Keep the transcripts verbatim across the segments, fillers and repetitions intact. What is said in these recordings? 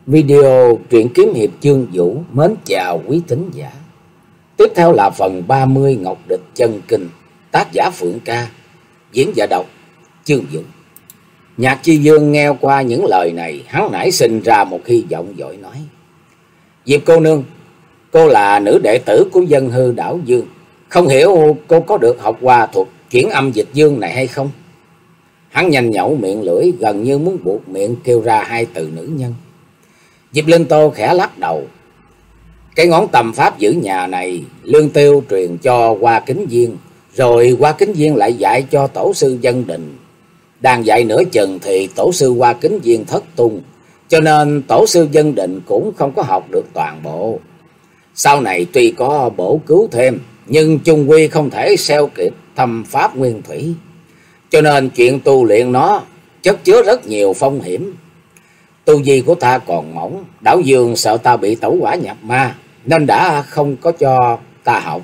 Video truyện kiếm hiệp Chương Vũ mến chào quý thính giả. Tiếp theo là phần ba mươi Ngọc Địch Chân Kinh, tác giả Phượng Ca, diễn giả đọc Chương Vũ. Nhạc Chi Dương nghe qua những lời này, hắn nảy sinh ra một hy vọng vội nói: Diệp cô nương, cô là nữ đệ tử của dân hư đảo Dương, không hiểu cô có được học qua thuật chuyển âm dịch dương này hay không? Hắn nhanh nhẩu miệng lưỡi, gần như muốn buộc miệng kêu ra hai từ nữ nhân. Diệp Linh Tô khẽ lắc đầu. Cái ngón tầm pháp giữ nhà này Lương Tiêu truyền cho Hoa Kính Viên, rồi Hoa Kính Viên lại dạy cho tổ sư Dân Định. Đang dạy nửa chừng thì tổ sư Hoa Kính Viên thất tung, cho nên tổ sư Dân Định cũng không có học được toàn bộ. Sau này tuy có bổ cứu thêm, nhưng chung quy không thể xeo kịp thâm pháp nguyên thủy, cho nên chuyện tu luyện nó chất chứa rất nhiều phong hiểm. Tu vi của ta còn mỏng, đảo Dương sợ ta bị tẩu hỏa nhập ma, nên đã không có cho ta học.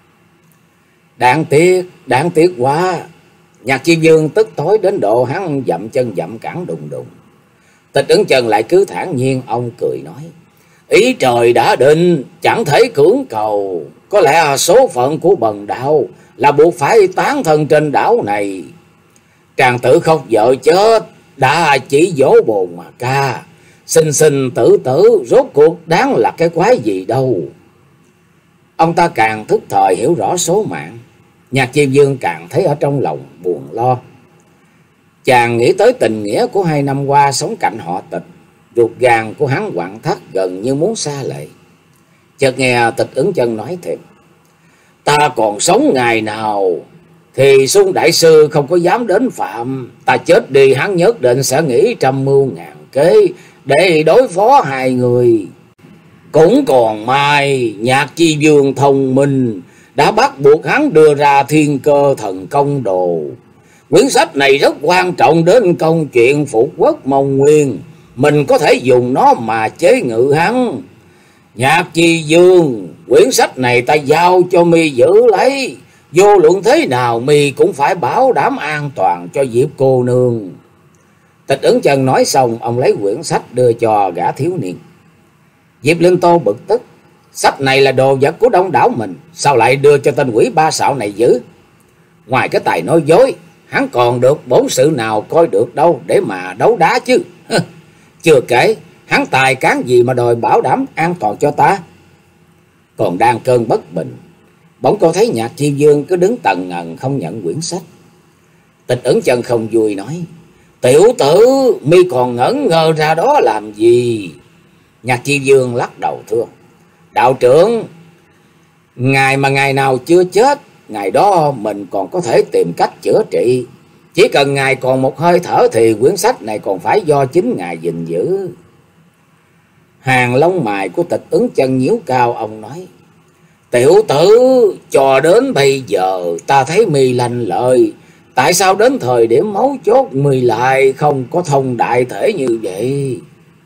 Đáng tiếc, đáng tiếc quá. Nhạc Chi Dương tức tối đến độ hắn dậm chân dậm cẳng đùng đùng. Tịch Ứng Chân lại cứ thản nhiên, ông cười nói: Ý trời đã định, chẳng thể cưỡng cầu. Có lẽ số phận của bần đạo là buộc phải tán thân trên đảo này. Tràng tử khóc vợ chết, đã chỉ dỗ bồn mà ca. Sinh sinh tử tử, rốt cuộc đáng là cái quái gì đâu. Ông ta càng thức thời hiểu rõ số mạng. Nhạc Chi Dương càng thấy ở trong lòng buồn lo. Chàng nghĩ tới tình nghĩa của hai năm qua sống cạnh họ Tịch, ruột gan của hắn quặn thắt gần như muốn xa lệ. Chợt nghe Tịch Ứng Chân nói thêm: Ta còn sống ngày nào thì Xuân đại sư không có dám đến phạm. Ta chết đi hắn nhất định sẽ nghĩ trăm mưu ngàn kế để đối phó hai người. Cũng còn may Nhạc Chi Dương thông minh đã bắt buộc hắn đưa ra Thiên Cơ Thần Công Đồ. Quyển sách này rất quan trọng đến công chuyện phục quốc Mông Nguyên, mình có thể dùng nó mà chế ngự hắn. Nhạc Chi Dương, quyển sách này ta giao cho mi giữ lấy, vô luận thế nào mi cũng phải bảo đảm an toàn cho Diệp cô nương. Tịch Ứng Chân nói xong, ông lấy quyển sách đưa cho gã thiếu niên. Diệp Linh Tô bực tức: Sách này là đồ vật của đông đảo mình, sao lại đưa cho tên quỷ ba sạo này giữ? Ngoài cái tài nói dối, hắn còn được bổn sự nào coi được đâu để mà đấu đá chứ. Chưa kể, hắn tài cán gì mà đòi bảo đảm an toàn cho ta. Còn đang cơn bất bình, bỗng cô thấy Nhạc Chi Dương cứ đứng tần ngần không nhận quyển sách. Tịch Ứng Chân không vui nói: Tiểu tử, mi còn ngẩn ngơ ra đó làm gì? Nhạc Chi Dương lắc đầu thưa: Đạo trưởng, ngày mà ngày nào chưa chết, ngày đó mình còn có thể tìm cách chữa trị. Chỉ cần ngài còn một hơi thở thì quyển sách này còn phải do chính ngài gìn giữ. Hàng lông mày của Tịch Ứng Chân nhíu cao, ông nói: Tiểu tử, cho đến bây giờ ta thấy mi lành lợi, tại sao đến thời điểm mấu chốt mi lại không có thông đại thể như vậy?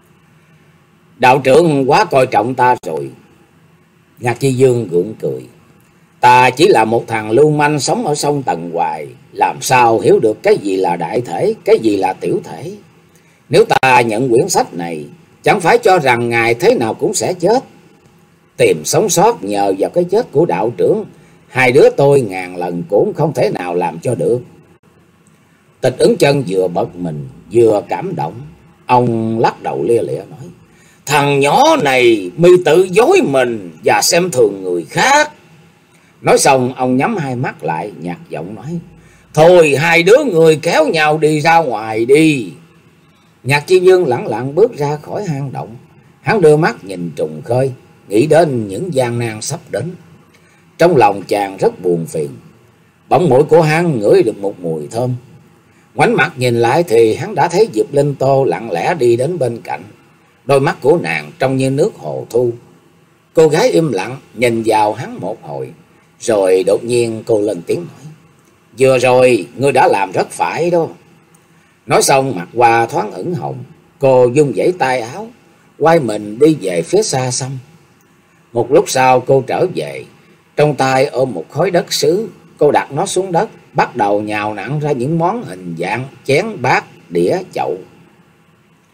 Đạo trưởng quá coi trọng ta rồi. Nhạc Chi Dương gượng cười: Ta chỉ là một thằng lưu manh sống ở sông Tần Hoài, làm sao hiểu được cái gì là đại thể, cái gì là tiểu thể. Nếu ta nhận quyển sách này, chẳng phải cho rằng ngài thế nào cũng sẽ chết. Tìm sống sót nhờ vào cái chết của đạo trưởng, hai đứa tôi ngàn lần cũng không thể nào làm cho được. Tịch Ứng Chân vừa bực mình vừa cảm động. Ông lắc đầu lia lịa nói: Thằng nhỏ này mi tự dối mình và xem thường người khác. Nói xong ông nhắm hai mắt lại, nhạt giọng nói: Thôi hai đứa người kéo nhau đi ra ngoài đi. Nhạc Chi Dương lẳng lặng bước ra khỏi hang động. Hắn đưa mắt nhìn trùng khơi, nghĩ đến những gian nan sắp đến. Trong lòng chàng rất buồn phiền. Bỗng mũi của hắn ngửi được một mùi thơm. Ngoảnh mặt nhìn lại thì hắn đã thấy Diệp Linh Tô lặng lẽ đi đến bên cạnh. Đôi mắt của nàng trông như nước hồ thu. Cô gái im lặng nhìn vào hắn một hồi, rồi đột nhiên cô lên tiếng nói: Vừa rồi ngươi đã làm rất phải đó. Nói xong mặt qua thoáng ửng hồng, cô vung vẩy tay áo, quay mình đi về phía xa xăm. Một lúc sau cô trở về, trong tay ôm một khối đất sứ. Cô đặt nó xuống đất, bắt đầu nhào nặn ra những món hình dạng chén, bát, đĩa, chậu.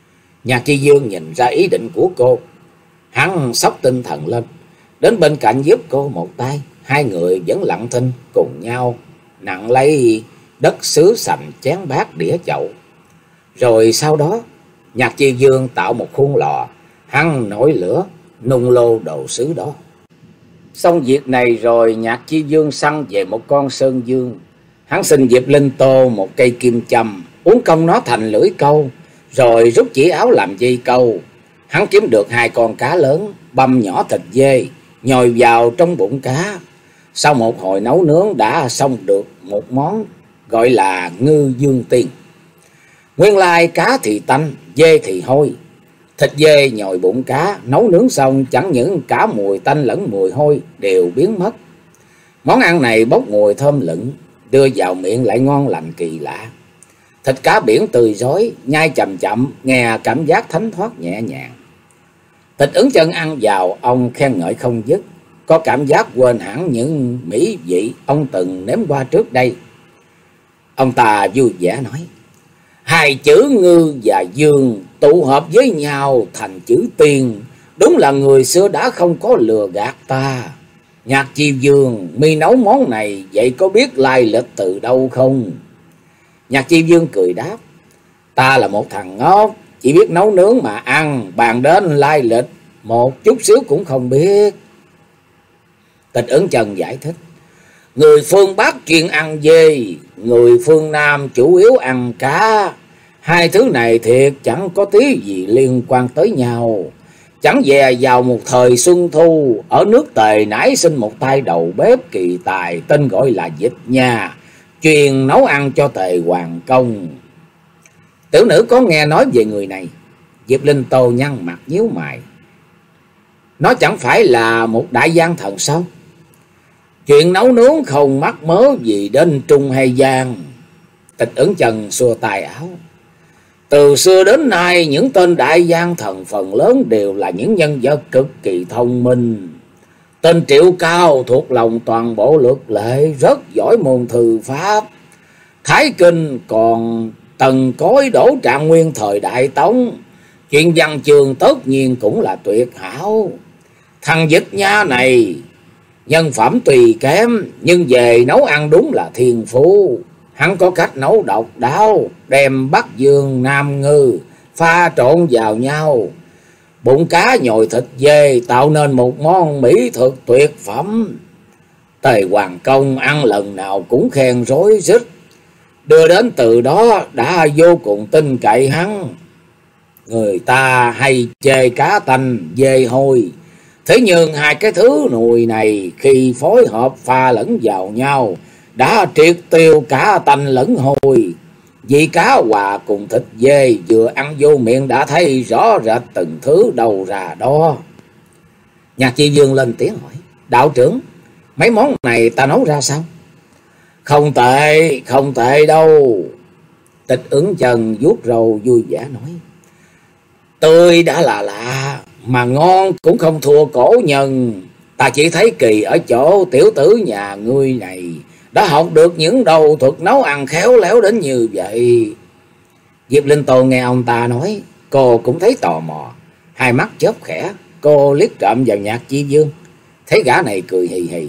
Nhạc Chi Dương nhìn ra ý định của cô, hắn xốc tinh thần lên, đến bên cạnh giúp cô một tay. Hai người vẫn lặng thinh cùng nhau nặng lấy đất sứ sành chén bát đĩa chậu. Rồi sau đó Nhạc Chi Dương tạo một khuôn lò, hắn nổi lửa nung lô đồ sứ đó. Xong việc này rồi, Nhạc Chi Dương săn về một con sơn dương. Hắn xin Diệp Linh tô một cây kim châm, uốn cong nó thành lưỡi câu, rồi rút chỉ áo làm dây câu. Hắn kiếm được hai con cá lớn, băm nhỏ thịt dê, nhồi vào trong bụng cá. Sau một hồi nấu nướng đã xong được một món gọi là ngư dương tiên. Nguyên lai cá thì tanh, dê thì hôi. Thịt dê nhồi bụng cá, nấu nướng xong chẳng những cả mùi tanh lẫn mùi hôi đều biến mất. Món ăn này bốc mùi thơm lựng, đưa vào miệng lại ngon lành kỳ lạ. Thịt cá biển tươi rói, nhai chậm chậm, nghe cảm giác thánh thoát nhẹ nhàng. Tịch Ứng Chân ăn vào, ông khen ngợi không dứt, có cảm giác quên hẳn những mỹ vị ông từng nếm qua trước đây. Ông ta vui vẻ nói, hai chữ ngư và dương tụ hợp với nhau thành chữ tiên, đúng là người xưa đã không có lừa gạt ta. Nhạc Chi Dương, mi nấu món này vậy có biết lai lịch từ đâu không? Nhạc Chi Dương cười đáp, ta là một thằng ngốc, chỉ biết nấu nướng mà ăn, bàn đến lai lịch một chút xíu cũng không biết. Tịch Ứng Chân giải thích, người phương Bắc chuyên ăn dê, người phương Nam chủ yếu ăn cá. Hai thứ này thiệt chẳng có tí gì liên quan tới nhau. Chẳng dè vào một thời xuân thu, ở nước Tề nảy sinh một tay đầu bếp kỳ tài tên gọi là Dịch Nha, chuyên nấu ăn cho Tề Hoàng Công. Tiểu nữ có nghe nói về người này. Diệp Linh tô nhăn mặt nhíu mày, nó chẳng phải là một đại gian thần sao? Chuyện nấu nướng không mắc mớ gì đến Trung hay Giang. Tịch Ứng Chân xua tay áo, từ xưa đến nay những tên đại gian thần phần lớn đều là những nhân vật cực kỳ thông minh. Tên Triệu Cao thuộc lòng toàn bộ luật lệ, rất giỏi môn thư pháp. Thái Kinh còn tần cối đổ Trạng Nguyên thời Đại Tống, chuyện văn chương tất nhiên cũng là tuyệt hảo. Thằng Dịch Nha này nhân phẩm tùy kém, nhưng về nấu ăn đúng là thiên phú. Hắn có cách nấu độc đáo, đem Bắc Dương Nam Ngư pha trộn vào nhau, bụng cá nhồi thịt dê tạo nên một món mỹ thực tuyệt phẩm. Tề Hoàng Công ăn lần nào cũng khen rối rít, đưa đến từ đó đã vô cùng tin cậy hắn. Người ta hay chê cá tanh dê hôi, thế nhưng hai cái thứ nùi này khi phối hợp pha lẫn vào nhau đã triệt tiêu cả tanh lẫn hôi. Vì cá hòa cùng thịt dê vừa ăn vô miệng đã thấy rõ rệt từng thứ đầu ra đó. Nhạc Chi Dương lên tiếng hỏi, đạo trưởng, mấy món này ta nấu ra sao? Không tệ, không tệ đâu. Tịch Ứng Chân vuốt râu vui vẻ nói, tươi đã là lạ, mà ngon cũng không thua cổ nhân. Ta chỉ thấy kỳ ở chỗ tiểu tử nhà ngươi này đã học được những đầu thuật nấu ăn khéo léo đến như vậy. Diệp Linh tô nghe ông ta nói, cô cũng thấy tò mò, hai mắt chớp khẽ. Cô liếc trộm vào Nhạc Chi Dương, thấy gã này cười hì hì.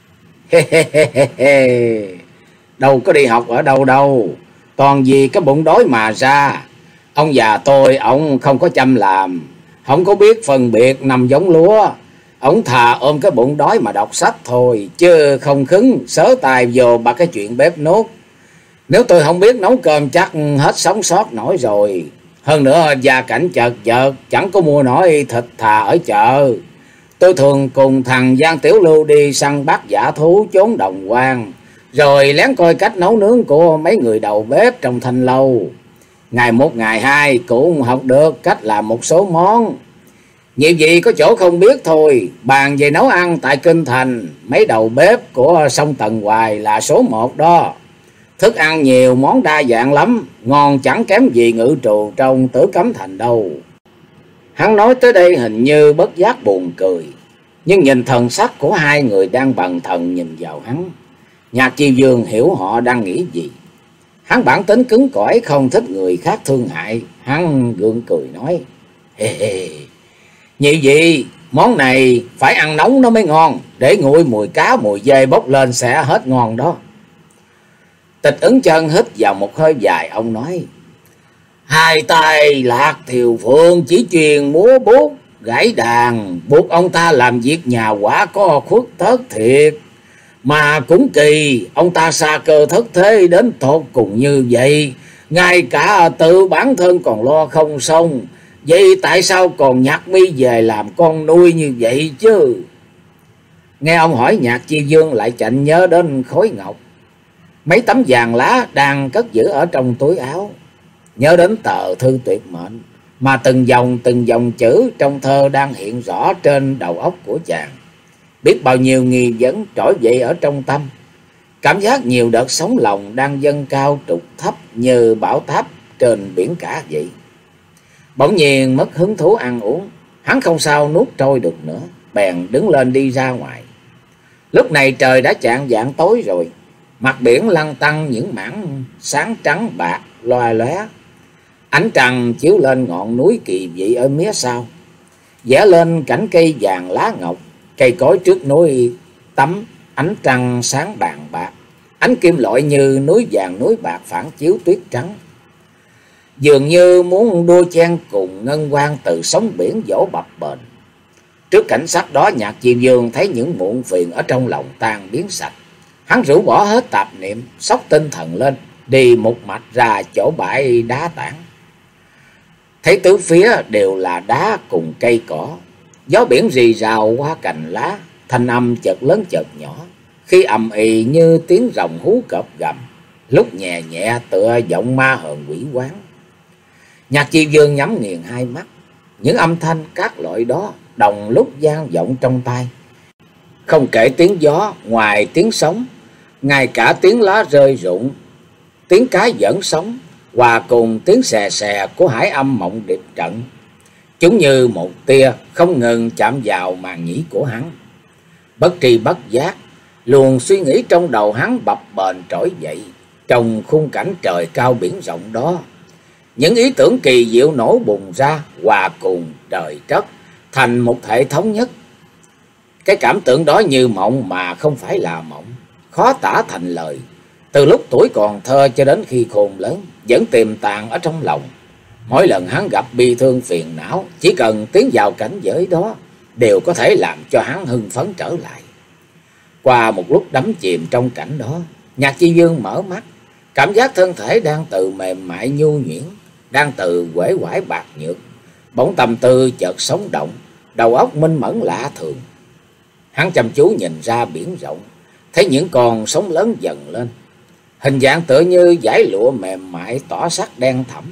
Đâu có đi học ở đâu đâu, toàn vì cái bụng đói mà ra. Ông già tôi, ông không có chăm làm, không có biết phân biệt nằm giống lúa. Ông thà ôm cái bụng đói mà đọc sách thôi, chứ không khứng sớ tài vô bạc cái chuyện bếp nốt. Nếu tôi không biết nấu cơm chắc hết sống sót nổi rồi. Hơn nữa gia cảnh chật vật, chẳng có mua nổi thịt thà ở chợ. Tôi thường cùng thằng Giang Tiểu Lưu đi săn bắt dã thú chốn đồng quan, rồi lén coi cách nấu nướng của mấy người đầu bếp trong thanh lâu. Ngày một ngày hai cũng học được cách làm một số món. Nhiều gì có chỗ không biết thôi. Bàn về nấu ăn tại Kinh Thành, mấy đầu bếp của sông Tần Hoài là số một đó. Thức ăn nhiều, món đa dạng lắm, ngon chẳng kém gì ngự trù trong Tử Cấm Thành đâu. Hắn nói tới đây hình như bất giác buồn cười, nhưng nhìn thần sắc của hai người đang bần thần nhìn vào hắn, Nhạc Chi Dương hiểu họ đang nghĩ gì. Hắn bản tính cứng cỏi, không thích người khác thương hại, Hắn gượng cười nói: Hê hê, nhị vị, món này phải ăn nóng nó mới ngon, để nguội mùi cá mùi dê bốc lên sẽ hết ngon đó. Tịch Ứng Chân hít vào một hơi dài, ông nói: Hai tay Lạc Thiều Phượng chỉ truyền múa bút gãy đàn, buộc ông ta làm việc nhà quả có khuất tất thiệt. Mà cũng kỳ, ông ta xa cơ thất thế đến tột cùng như vậy, ngay cả tự bản thân còn lo không xong, vậy tại sao còn nhặt mi về làm con nuôi như vậy chứ? Nghe ông hỏi, Nhạc Chi Dương lại chạnh nhớ đến khối ngọc, mấy tấm vàng lá đang cất giữ ở trong túi áo, nhớ đến tờ thư tuyệt mệnh mà từng dòng từng dòng chữ trong thơ đang hiện rõ trên đầu óc của chàng. Biết bao nhiêu nghi vấn trỗi dậy ở trong tâm, cảm giác nhiều đợt sóng lòng đang dâng cao trục thấp như bão táp trên biển cả vậy. Bỗng nhiên mất hứng thú ăn uống, hắn không sao nuốt trôi được nữa, bèn đứng lên đi ra ngoài. Lúc này trời đã chạng vạng tối rồi, mặt biển lăn tăn những mảng sáng trắng bạc loa lóe. Ánh trăng chiếu lên ngọn núi kỳ dị ở mé sau, vẽ lên cảnh cây vàng lá ngọc, cây cối trước núi tắm ánh trăng sáng bàn bạc, ánh kim loại như núi vàng núi bạc phản chiếu tuyết trắng, dường như muốn đua chen cùng ngân quang từ sóng biển vỗ bập bềnh. Trước cảnh sắc đó, Nhạc Chi Dương thấy những muộn phiền ở trong lòng tan biến sạch. Hắn rũ bỏ hết tạp niệm, xốc tinh thần lên, đi một mạch ra chỗ bãi đá tảng. Thấy tứ phía đều là đá cùng cây cỏ, gió biển rì rào qua cành lá, thanh âm chợt lớn chợt nhỏ, khi ầm ĩ như tiếng rồng hú cọp gầm, lúc nhẹ nhẹ tựa giọng ma hờn quỷ quái. Nhạc Chi Dương nhắm nghiền hai mắt, những âm thanh các loại đó đồng lúc vang vọng trong tai. Không kể tiếng gió, ngoài tiếng sóng, ngay cả tiếng lá rơi rụng, tiếng cá giỡn sóng, hòa cùng tiếng xè xè của hải âm mộng điệp trận, chúng như một tia không ngừng chạm vào màng nhĩ của hắn. Bất tri bất giác, luồng suy nghĩ trong đầu hắn bập bềnh trỗi dậy. Trong khung cảnh trời cao biển rộng đó, những ý tưởng kỳ diệu nổ bùng ra, hòa cùng trời đất thành một thể thống nhất. Cái cảm tưởng đó như mộng mà không phải là mộng, khó tả thành lời. Từ lúc tuổi còn thơ cho đến khi khôn lớn, vẫn tiềm tàng ở trong lòng. Mỗi lần hắn gặp bi thương phiền não, chỉ cần tiến vào cảnh giới đó, đều có thể làm cho hắn hưng phấn trở lại. Qua một lúc đắm chìm trong cảnh đó, Nhạc Chi Dương mở mắt, cảm giác thân thể đang từ mềm mại nhu nhuyễn, đang từ uể oải bạc nhược, bỗng tâm tư chợt sống động, đầu óc minh mẫn lạ thường. Hắn chăm chú nhìn ra biển rộng, thấy những con sóng lớn dần lên, hình dạng tựa như dải lụa mềm mại tỏ sắc đen thẫm.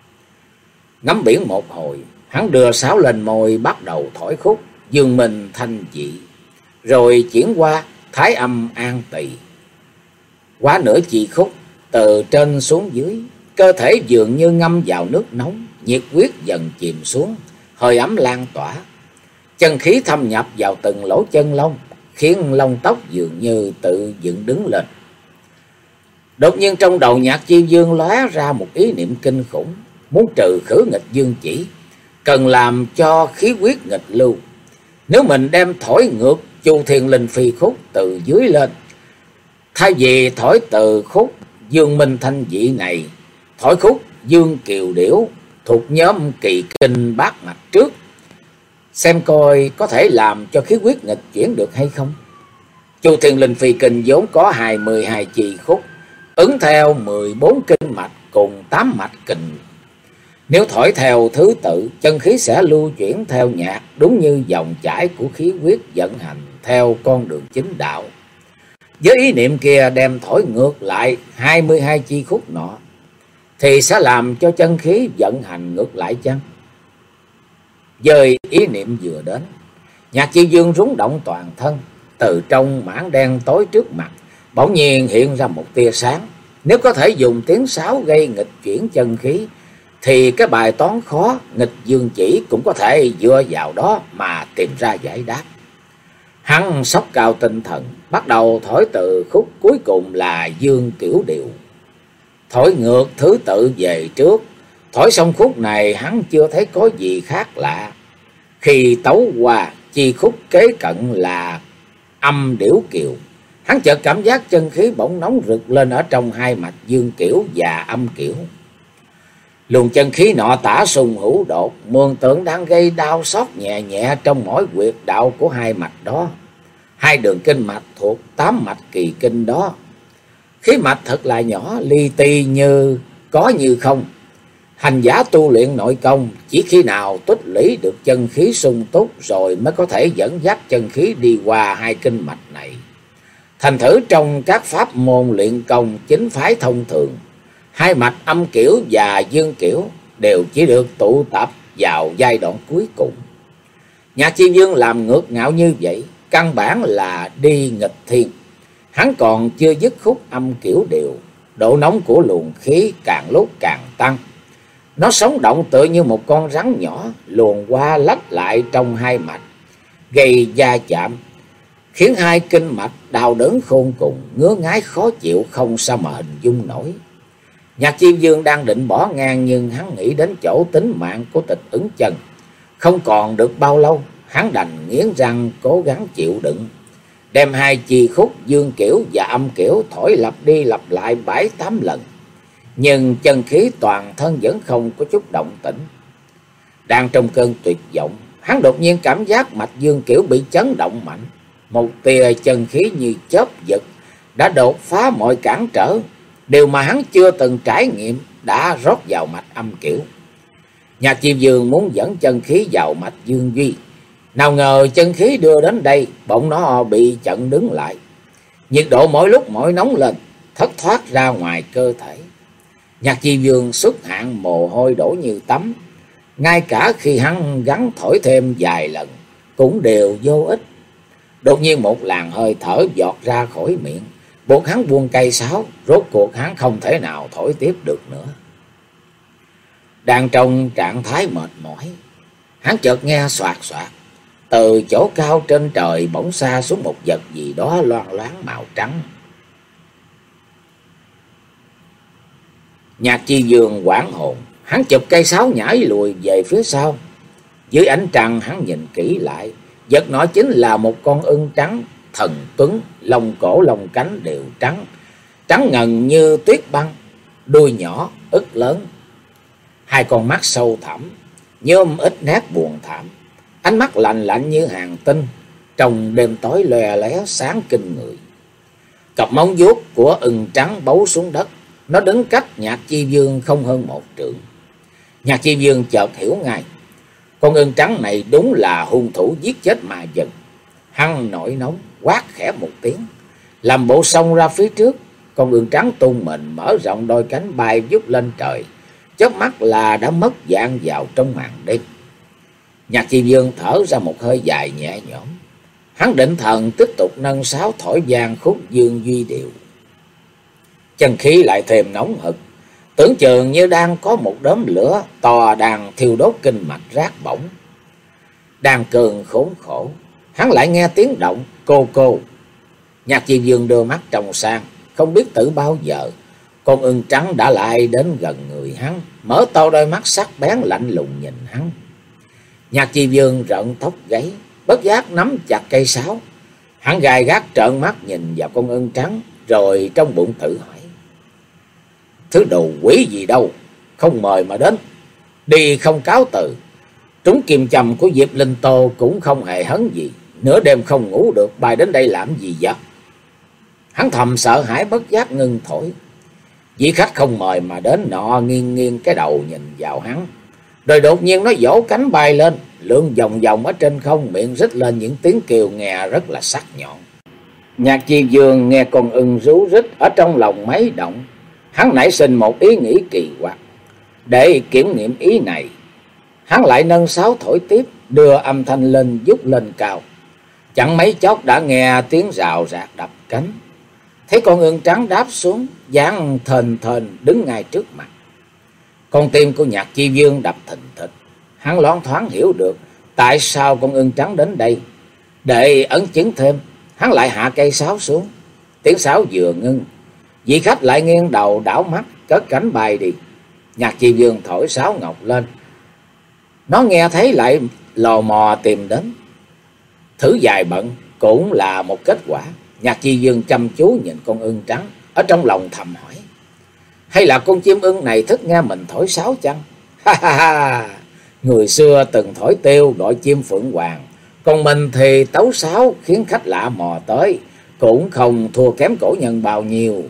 Ngắm biển một hồi, hắn đưa sáo lên môi bắt đầu thổi khúc Dương Minh Thanh Dị, rồi chuyển qua Thái Âm An Tỳ. Quá nửa chi khúc, từ trên xuống dưới, cơ thể dường như ngâm vào nước nóng, nhiệt huyết dần chìm xuống, hơi ấm lan tỏa. Chân khí thâm nhập vào từng lỗ chân lông, khiến lông tóc dường như tự dựng đứng lên. Đột nhiên trong đầu Nhạc Chi Dương lóe ra một ý niệm kinh khủng, muốn trừ khử nghịch dương chỉ, cần làm cho khí huyết nghịch lưu. Nếu mình đem thổi ngược Chu Thiên Linh Phi khúc từ dưới lên, thay vì thổi từ khúc Dương Minh Thanh Dị này, thổi khúc Dương Kiều Điểu thuộc nhóm kỳ kinh bát mạch trước, xem coi có thể làm cho khí huyết nghịch chuyển được hay không. Chu Thiên Linh Phi kinh vốn có hai mươi hai chi khúc, ứng theo mười bốn kinh mạch cùng tám mạch kình. Nếu thổi theo thứ tự, chân khí sẽ lưu chuyển theo nhạc, đúng như dòng chảy của khí huyết vận hành theo con đường chính đạo. Với ý niệm kia đem thổi ngược lại hai mươi hai chi khúc nọ, thì sẽ làm cho chân khí vận hành ngược lại chăng? Với ý niệm vừa đến, Nhạc Chi Dương rúng động toàn thân. Từ trong mảng đen tối trước mặt bỗng nhiên hiện ra một tia sáng. Nếu có thể dùng tiếng sáo gây nghịch chuyển chân khí, thì cái bài toán khó nghịch dương chỉ cũng có thể dựa vào đó mà tìm ra giải đáp. Hắn sốc cao tinh thần, bắt đầu thổi từ khúc cuối cùng là Dương Kiểu Điệu. Thổi ngược thứ tự về trước, Thổi xong khúc này hắn chưa thấy có gì khác lạ. Khi tấu qua chi khúc kế cận là âm điểu kiều, hắn chợt cảm giác chân khí bỗng nóng rực lên ở trong hai mạch dương kiểu và âm kiểu. Luồng chân khí nọ tả sùng hữu đột, mường tượng đang gây đau xót nhẹ nhẹ trong mỗi huyệt đạo của hai mạch đó. Hai đường kinh mạch thuộc tám mạch kỳ kinh đó. Khí mạch thật là nhỏ, li ti như có như không. Hành giả tu luyện nội công chỉ khi nào tích lũy được chân khí sung túc rồi mới có thể dẫn dắt chân khí đi qua hai kinh mạch này. Thành thử trong các pháp môn luyện công chính phái thông thường, hai mạch âm kiểu và dương kiểu đều chỉ được tụ tập vào giai đoạn cuối cùng. Nhạc Chi Dương làm ngược ngạo như vậy, căn bản là đi nghịch thiên. Hắn còn chưa dứt khúc âm kiểu đều, độ nóng của luồng khí càng lúc càng tăng. Nó sống động tựa như một con rắn nhỏ luồn qua lách lại trong hai mạch, gây va chạm, khiến hai kinh mạch đau đớn khôn cùng, ngứa ngáy khó chịu không sao mà hình dung nổi. Nhạc Chi Dương đang định bỏ ngang, nhưng hắn nghĩ đến chỗ tính mạng của Tịch Ứng Chân không còn được bao lâu. Hắn đành nghiến răng cố gắng chịu đựng, đem hai chi khúc dương kiểu và âm kiểu thổi lặp đi lặp lại bảy tám lần, nhưng chân khí toàn thân vẫn không có chút động tĩnh. Đang trong cơn tuyệt vọng, hắn đột nhiên cảm giác mạch dương kiểu bị chấn động mạnh. Một tia chân khí như chớp giật đã đột phá mọi cản trở, điều mà hắn chưa từng trải nghiệm đã rót vào mạch âm kiểu. Nhạc Chi Dương muốn dẫn chân khí vào mạch dương duy, nào ngờ chân khí đưa đến đây bỗng nó bị chặn đứng lại. Nhiệt độ mỗi lúc mỗi nóng lên, thất thoát ra ngoài cơ thể. Nhạc Chi Dương xuất hạn mồ hôi đổ như tắm. Ngay cả khi hắn gắng thổi thêm vài lần cũng đều vô ích. Đột nhiên một làn hơi thở giọt ra khỏi miệng, buộc hắn buông cây sáo. Rốt cuộc hắn không thể nào thổi tiếp được nữa. Đang trong trạng thái mệt mỏi, hắn chợt nghe xoạt xoạt. Từ chỗ cao trên trời bỗng xa xuống một vật gì đó loang loáng màu trắng. Nhạc Chi Dương hoảng hồn, hắn chụp cây sáo nhảy lùi về phía sau. Dưới ánh trăng hắn nhìn kỹ lại, vật nọ chính là một con ưng trắng thần tuấn, lông cổ lông cánh đều trắng, trắng ngần như tuyết băng, đuôi nhỏ ức lớn, hai con mắt sâu thẳm, nhôm ít nét buồn thảm, ánh mắt lạnh lạnh như hàng tinh, trong đêm tối lòe lóe sáng kinh người. Cặp móng vuốt của ưng trắng bấu xuống đất, nó đứng cách Nhạc Chi Dương không hơn một trượng. Nhạc Chi Dương chợt hiểu ngay, con ưng trắng này đúng là hung thủ giết chết mà dần. Hắn nổi nóng quát khẽ một tiếng, làm bộ xông ra phía trước. Con ưng trắng tung mình mở rộng đôi cánh bay vút lên trời, chớp mắt là đã mất dạng vào trong màn đêm. Nhạc Chi Dương thở ra một hơi dài nhẹ nhõm, hắn định thần tiếp tục nâng sáo thổi vang khúc dương duy điệu. Chân khí lại thêm nóng hực, tưởng chừng như đang có một đốm lửa to đang thiêu đốt kinh mạch rát bỏng. Đang cơn khốn khổ, hắn lại nghe tiếng động cô cô. Nhạc Chi Dương đưa mắt trông sang, không biết từ bao giờ con ưng trắng đã lại đến gần người hắn, mở to đôi mắt sắc bén lạnh lùng nhìn hắn. Nhạc Chi Dương rợn tóc gáy, bất giác nắm chặt cây sáo. Hắn gai gắt trợn mắt nhìn vào con ưng trắng, rồi trong bụng tự hỏi: thứ đồ quỷ gì đâu, không mời mà đến, đi không cáo từ. Trúng kim châm của Diệp Linh Tô cũng không hề hấn gì, nửa đêm không ngủ được, bay đến đây làm gì vậy? Hắn thầm sợ hãi bất giác ngưng thổi. Vị khách không mời mà đến nọ nghiêng nghiêng cái đầu nhìn vào hắn, rồi đột nhiên nó vỗ cánh bay lên, lượn vòng vòng ở trên không, miệng rít lên những tiếng kêu nghe rất là sắc nhọn. Nhạc Chi Dương nghe con ưng rú rít ở trong lòng mấy động, hắn nảy sinh một ý nghĩ kỳ quặc. Để kiểm nghiệm ý này, hắn lại nâng sáo thổi tiếp, đưa âm thanh lên vút lên cao. Chẳng mấy chốc đã nghe tiếng rào rạc đập cánh. Thấy con ưng trắng đáp xuống, dáng thền thền đứng ngay trước mặt. Con tim của Nhạc Chi Dương đập thình thịch. Hắn loáng thoáng hiểu được tại sao con ưng trắng đến đây. Để ấn chứng thêm, hắn lại hạ cây sáo xuống. Tiếng sáo vừa ngưng, vị khách lại nghiêng đầu đảo mắt cất cánh bay đi. Nhạc Chi Dương thổi sáo ngọc lên. Nó nghe thấy lại lò mò tìm đến. Thử dài bận cũng là một kết quả. Nhạc Chi Dương chăm chú nhìn con ưng trắng, ở trong lòng thầm hỏi: hay là con chim ưng này thích nghe mình thổi sáo chăng? Ha ha ha! Người xưa từng thổi tiêu gọi chim phượng hoàng, còn mình thì tấu sáo khiến khách lạ mò tới, cũng không thua kém cổ nhân bao nhiêu.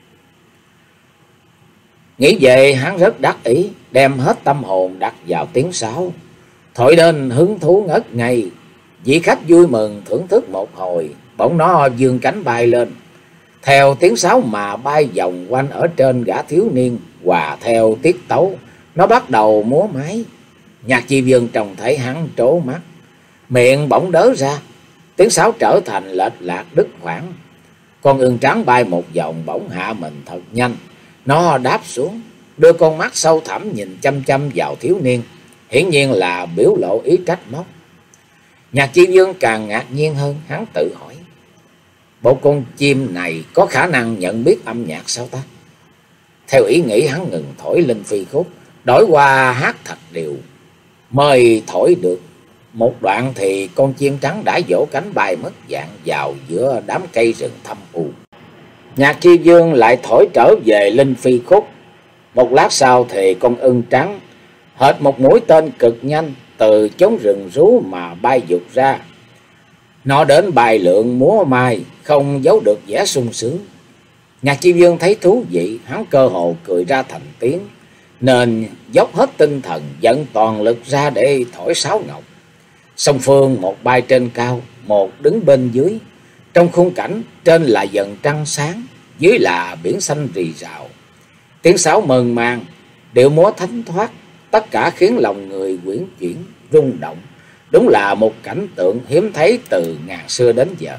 Nghĩ vậy hắn rất đắc ý, đem hết tâm hồn đặt vào tiếng sáo, thổi đến hứng thú ngất ngây. Vị khách vui mừng thưởng thức một hồi, bỗng nó vươn cánh bay lên, theo tiếng sáo mà bay vòng quanh ở trên gã thiếu niên, hòa theo tiết tấu, nó bắt đầu múa máy. Nhạc Chi Dương trông thấy hắn trố mắt, miệng bỗng đớ ra, tiếng sáo trở thành lệch lạc đứt quãng. Con ưng trắng bay một vòng bỗng hạ mình thật nhanh, nó đáp xuống, đưa con mắt sâu thẳm nhìn chăm chăm vào thiếu niên, hiển nhiên là biểu lộ ý trách móc. Nhạc Chi Dương càng ngạc nhiên hơn, hắn tự hỏi: bộ con chim này có khả năng nhận biết âm nhạc sao ta? Theo ý nghĩ hắn ngừng thổi linh phi khúc, đổi qua hát thật đều. Mới thổi được một đoạn thì con chim trắng đã vỗ cánh bay mất dạng vào giữa đám cây rừng thâm u. Nhạc Chi Dương lại thổi trở về linh phi khúc. Một lát sau thì con ưng trắng hệt một mũi tên cực nhanh từ chốn rừng rú mà bay vụt ra. Nó đến bài lượng múa mai, không giấu được vẻ sung sướng. Nhạc Chi Dương thấy thú vị, hắn cơ hồ cười ra thành tiếng, nên dốc hết tinh thần dẫn toàn lực ra để thổi sáo ngọc. Song phương một bay trên cao, một đứng bên dưới. Trong khung cảnh trên là dần trăng sáng, dưới là biển xanh rì rào. Tiếng sáo mơn man, điệu múa thánh thoát, tất cả khiến lòng người quyển chuyển, rung động. Đúng là một cảnh tượng hiếm thấy từ ngàn xưa đến giờ.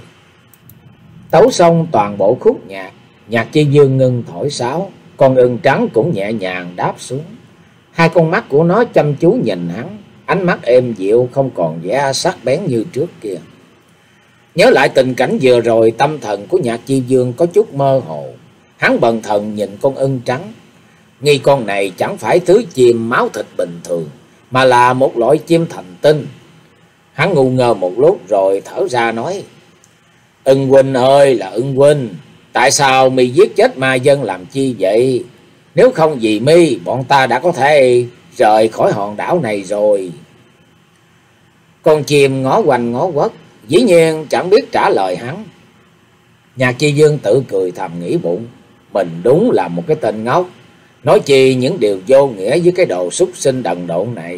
Tấu xong toàn bộ khúc nhạc, Nhạc Chi Dương ngưng thổi sáo, con ưng trắng cũng nhẹ nhàng đáp xuống. Hai con mắt của nó chăm chú nhìn hắn, ánh mắt êm dịu không còn vẻ sắc bén như trước kia. Nhớ lại tình cảnh vừa rồi, tâm thần của Nhạc Chi Dương có chút mơ hồ. Hắn bần thần nhìn con ưng trắng, nghi con này chẳng phải thứ chim máu thịt bình thường, mà là một loại chim thành tinh. Hắn ngu ngơ một lúc rồi thở ra nói: Ưng huynh ơi là Ưng huynh, tại sao mi giết chết ma dân làm chi vậy? Nếu không vì mi, bọn ta đã có thể rời khỏi hòn đảo này rồi. Con chim ngó quanh ngó quất, dĩ nhiên chẳng biết trả lời hắn. Nhạc Chi Dương tự cười thầm nghĩ bụng, mình đúng là một cái tên ngốc, nói chi những điều vô nghĩa với cái đồ súc sinh đần độn này.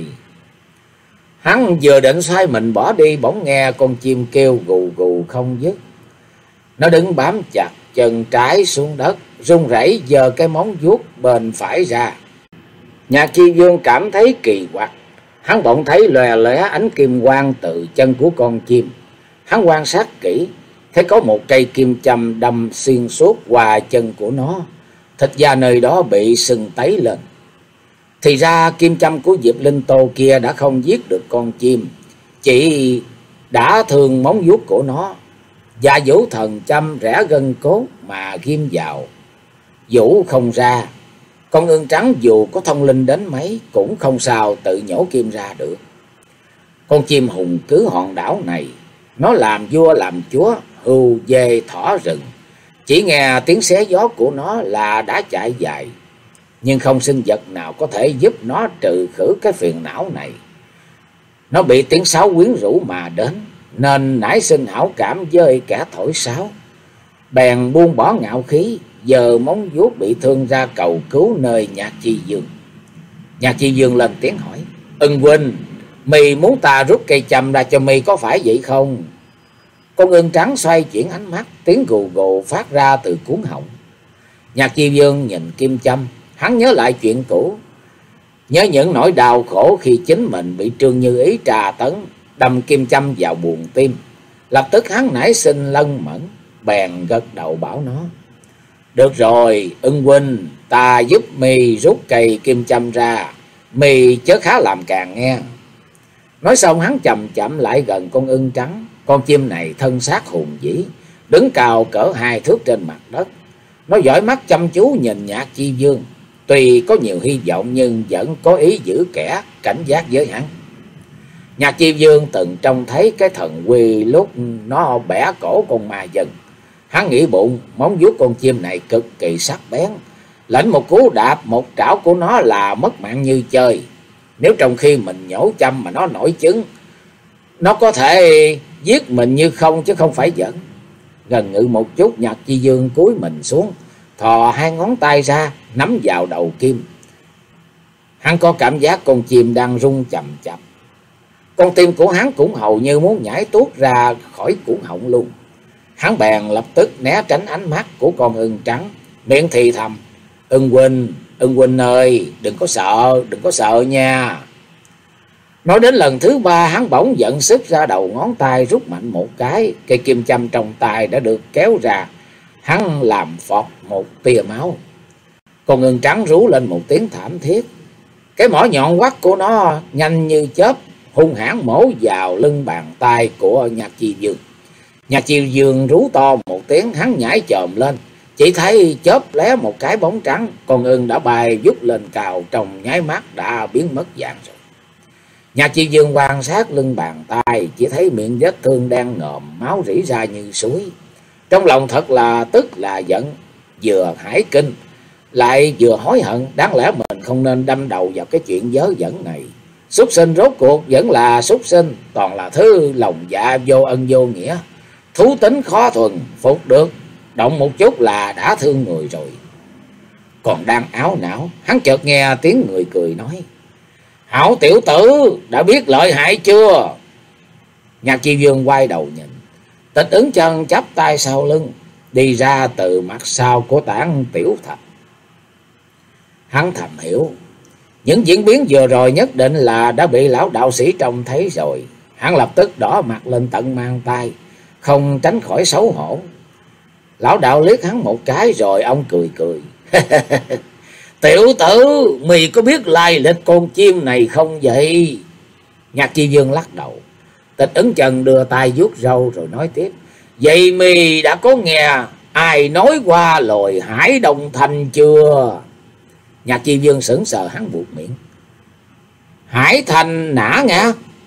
Hắn vừa định xoay mình bỏ đi, bỗng nghe con chim kêu gù gù không dứt. Nó đứng bám chặt chân trái xuống đất, run rẩy giơ cái móng vuốt bên phải ra. Nhạc Chi Dương cảm thấy kỳ quặc, hắn bỗng thấy lòe lóe ánh kim quang từ chân của con chim. Hắn quan sát kỹ, thấy có một cây kim châm đâm xuyên suốt qua chân của nó, thịt da nơi đó bị sưng tấy lên. Thì ra kim châm của Diệp Linh Tô kia đã không giết được con chim, chỉ đã thương móng vuốt của nó. Và vũ thần châm rẽ gân cốt mà ghim vào, vũ không ra. Con ưng trắng dù có thông linh đến mấy cũng không sao tự nhổ kim ra được. Con chim hùng cứ hòn đảo này, nó làm vua làm chúa, hưu dê thỏ rừng. Chỉ nghe tiếng xé gió của nó là đã chạy dài, nhưng không sinh vật nào có thể giúp nó trừ khử cái phiền não này. Nó bị tiếng sáo quyến rũ mà đến, nên nảy sinh hảo cảm với kẻ thổi sáo. Bèn buông bỏ ngạo khí, giờ móng vuốt bị thương ra cầu cứu nơi Nhạc Chi Dương. Nhạc Chi Dương lên tiếng hỏi: Ưng huynh, mì muốn ta rút cây châm ra cho mì có phải vậy không? Con ưng trắng xoay chuyển ánh mắt, tiếng gù gù phát ra từ cuống họng. Nhạc Chi Dương nhìn kim châm, hắn nhớ lại chuyện cũ, nhớ những nỗi đau khổ khi chính mình bị Trương Như Ý trà tấn, đâm kim châm vào buồng tim. Lập tức hắn nảy sinh lân mẫn, bèn gật đầu bảo nó: Được rồi, Ưng huynh, ta giúp mi rút cây kim châm ra, mi chớ khá làm càng nghe. Nói xong hắn chậm chậm lại gần con ưng trắng. Con chim này thân xác hùng vĩ, đứng cao cỡ hai thước trên mặt đất. Nó dõi mắt chăm chú nhìn Nhạc Chi Dương. Tuy có nhiều hy vọng nhưng vẫn có ý giữ kẻ cảnh giác với hắn. Nhạc Chi Dương từng trông thấy cái thần quy lúc nó bẻ cổ con ma dần. Hắn nghĩ bụng móng vuốt con chim này cực kỳ sắc bén, lãnh một cú đạp một trảo của nó là mất mạng như chơi. Nếu trong khi mình nhổ châm mà nó nổi chứng, nó có thể giết mình như không chứ không phải giỡn. Gần ngự một chút, Nhạc Chi Dương cúi mình xuống, thò hai ngón tay ra nắm vào đầu kim. Hắn có cảm giác con chim đang rung chậm chậm. Con tim của hắn cũng hầu như muốn nhảy tuốt ra khỏi cuống họng luôn. Hắn bèn lập tức né tránh ánh mắt của con ưng trắng, miệng thì thầm: "Ưng huynh, Ưng huynh ơi, đừng có sợ, đừng có sợ nha." Nói đến lần thứ ba, hắn bỗng giận sức ra đầu ngón tay rút mạnh một cái, cây kim châm trong tay đã được kéo ra. Hắn làm phọt một tia máu. Con ưng trắng rú lên một tiếng thảm thiết. Cái mỏ nhọn quắt của nó nhanh như chớp hung hãn mổ vào lưng bàn tay của Nhạc Chi Dương. Nhạc Chi Dương rú to một tiếng, hắn nhảy chồm lên, chỉ thấy chớp lé một cái bóng trắng, con ưng đã bay vút lên cao, trong nháy mắt đã biến mất dạng rồi. Nhạc Chi Dương quan sát lưng bàn tay, chỉ thấy miệng vết thương đen ngòm, máu rỉ ra như suối. Trong lòng thật là tức là giận, vừa hãi kinh lại vừa hối hận. Đáng lẽ mình không nên đâm đầu vào cái chuyện vớ vẩn này. Súc sinh rốt cuộc vẫn là súc sinh, toàn là thứ lòng dạ vô ân vô nghĩa, thú tính khó thuần phục được, động một chút là đã thương người rồi. Còn đang áo não, hắn chợt nghe tiếng người cười nói: "Hảo tiểu tử, đã biết lợi hại chưa?" Nhạc Chi Dương quay đầu nhìn, Tịch Ứng Chân chắp tay sau lưng đi ra từ mặt sau của tảng tiểu thạch. Hắn thầm hiểu, những diễn biến vừa rồi nhất định là đã bị lão đạo sĩ trông thấy rồi. Hắn lập tức đỏ mặt lên tận mang tay, không tránh khỏi xấu hổ. Lão đạo liếc hắn một cái rồi ông cười cười: "Tiểu tử, mày có biết lai lịch con chim này không vậy?" Nhạc Chi Dương lắc đầu. Tịch Ứng Chân đưa tay vuốt râu rồi nói tiếp: "Vậy mày đã có nghe ai nói qua lời Hải Đông Thanh chưa?" Nhạc Chi Dương sững sờ, hắn buột miệng: "Hải Thành Nã Ngà?"